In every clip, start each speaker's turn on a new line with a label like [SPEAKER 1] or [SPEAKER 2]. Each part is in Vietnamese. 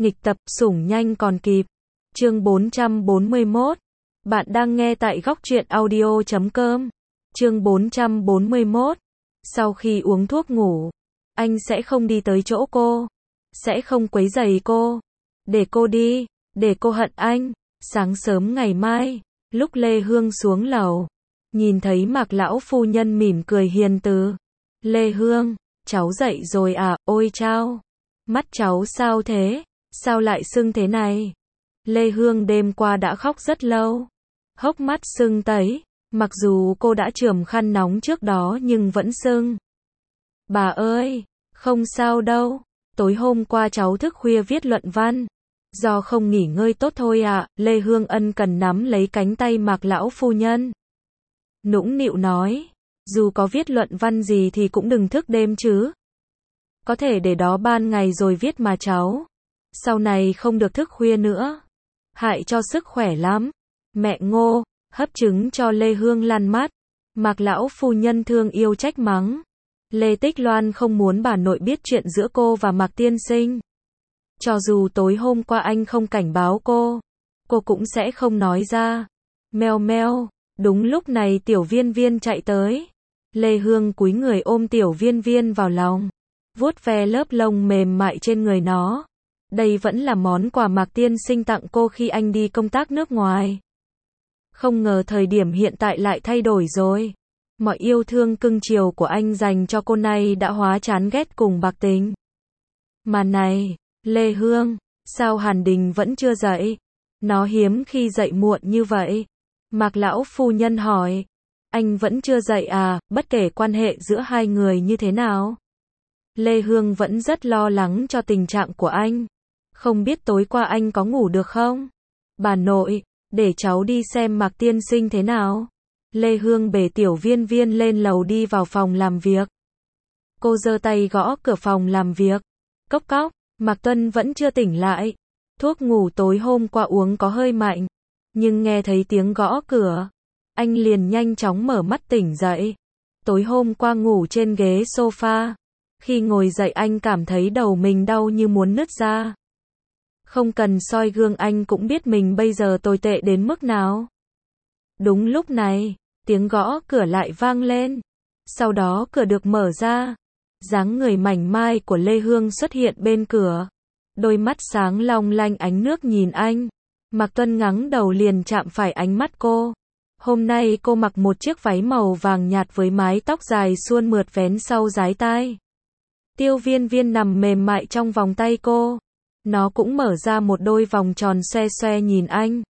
[SPEAKER 1] Nghịch tập, sủng nhanh còn kịp. Chương 441. Bạn đang nghe tại góc truyện audio.com. Chương 441. Sau khi uống thuốc ngủ, anh sẽ không đi tới chỗ cô, sẽ không quấy rầy cô. Để cô đi, để cô hận anh. Sáng sớm ngày mai, lúc Lê Hương xuống lầu, nhìn thấy Mạc lão phu nhân mỉm cười hiền từ. Lê Hương, cháu dậy rồi à? Ôi chao, mắt cháu sao thế? Sao lại sưng thế này? Lê Hương đêm qua đã khóc rất lâu, hốc mắt sưng tấy, mặc dù cô đã chườm khăn nóng trước đó nhưng vẫn sưng. Bà ơi, không sao đâu, tối hôm qua cháu thức khuya viết luận văn, do không nghỉ ngơi tốt thôi ạ. Lê Hương ân cần nắm lấy cánh tay Mạc lão phu nhân, nũng nịu nói, dù có viết luận văn gì thì cũng đừng thức đêm chứ. Có thể để đó ban ngày rồi viết mà cháu. Sau này không được thức khuya nữa, hại cho sức khỏe lắm. Mẹ ngô, hấp trứng cho Lê Hương lăn mắt. Mạc lão phu nhân thương yêu trách mắng. Lê Tích Loan không muốn bà nội biết chuyện giữa cô và Mạc tiên sinh. Cho dù tối hôm qua anh không cảnh báo cô cũng sẽ không nói ra. Meo meo, đúng lúc này Tiểu Viên Viên chạy tới. Lê Hương cúi người ôm Tiểu Viên Viên vào lòng, vuốt ve lớp lông mềm mại trên người nó. Đây vẫn là món quà Mạc tiên sinh tặng cô khi anh đi công tác nước ngoài. Không ngờ thời điểm hiện tại lại thay đổi rồi. Mọi yêu thương cưng chiều của anh dành cho cô này đã hóa chán ghét cùng bạc tình. Mà này, Lê Hương, sao Hàn Đình vẫn chưa dậy? Nó hiếm khi dậy muộn như vậy. Mạc lão phu nhân hỏi. Anh vẫn chưa dậy à, bất kể quan hệ giữa hai người như thế nào? Lê Hương vẫn rất lo lắng cho tình trạng của anh. Không biết tối qua anh có ngủ được không? Bà nội, để cháu đi xem Mạc tiên sinh thế nào. Lê Hương bế Tiểu Viên Viên lên lầu đi vào phòng làm việc. Cô giơ tay gõ cửa phòng làm việc. Cốc cốc, Mạc Tuân vẫn chưa tỉnh lại. Thuốc ngủ tối hôm qua uống có hơi mạnh, nhưng nghe thấy tiếng gõ cửa, anh liền nhanh chóng mở mắt tỉnh dậy. Tối hôm qua ngủ trên ghế sofa, khi ngồi dậy anh cảm thấy đầu mình đau như muốn nứt ra. Không cần soi gương anh cũng biết mình bây giờ tồi tệ đến mức nào. Đúng lúc này, tiếng gõ cửa lại vang lên. Sau đó cửa được mở ra. Dáng người mảnh mai của Lê Hương xuất hiện bên cửa. Đôi mắt sáng long lanh ánh nước nhìn anh. Mạc Tuân ngẩng đầu liền chạm phải ánh mắt cô. Hôm nay cô mặc một chiếc váy màu vàng nhạt với mái tóc dài suôn mượt vén sau dái tai. Tiểu Viên Viên nằm mềm mại trong vòng tay cô. Nó cũng mở ra một đôi vòng tròn xoe xoe nhìn anh.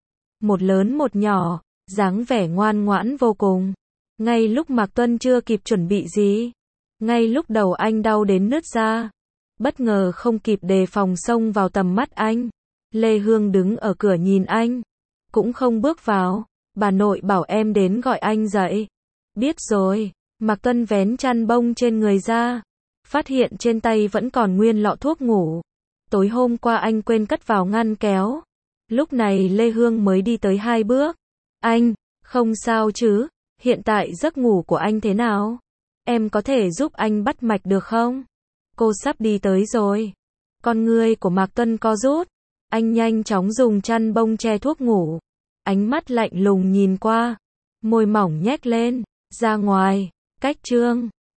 [SPEAKER 1] Một lớn một nhỏ, dáng vẻ ngoan ngoãn vô cùng. Ngay lúc Mạc Tuân chưa kịp chuẩn bị gì, ngay lúc đầu anh đau đến nứt ra, bất ngờ không kịp đề phòng xông vào tầm mắt anh. Lê Hương đứng ở cửa nhìn anh, cũng không bước vào. Bà nội bảo em đến gọi anh dậy. Biết rồi. Mạc Tuân vén chăn bông trên người ra, phát hiện trên tay vẫn còn nguyên lọ thuốc ngủ. Tối hôm qua anh quên cất vào ngăn kéo. Lúc này Lê Hương mới đi tới 2 bước. Anh, không sao chứ? Hiện tại giấc ngủ của anh thế nào? Em có thể giúp anh bắt mạch được không? Cô sắp đi tới rồi. Con ngươi của Mạc Tuân co rút. Anh nhanh chóng dùng chăn bông che thuốc ngủ. Ánh mắt lạnh lùng nhìn qua. Môi mỏng nhếch lên. Ra ngoài. Cách chương.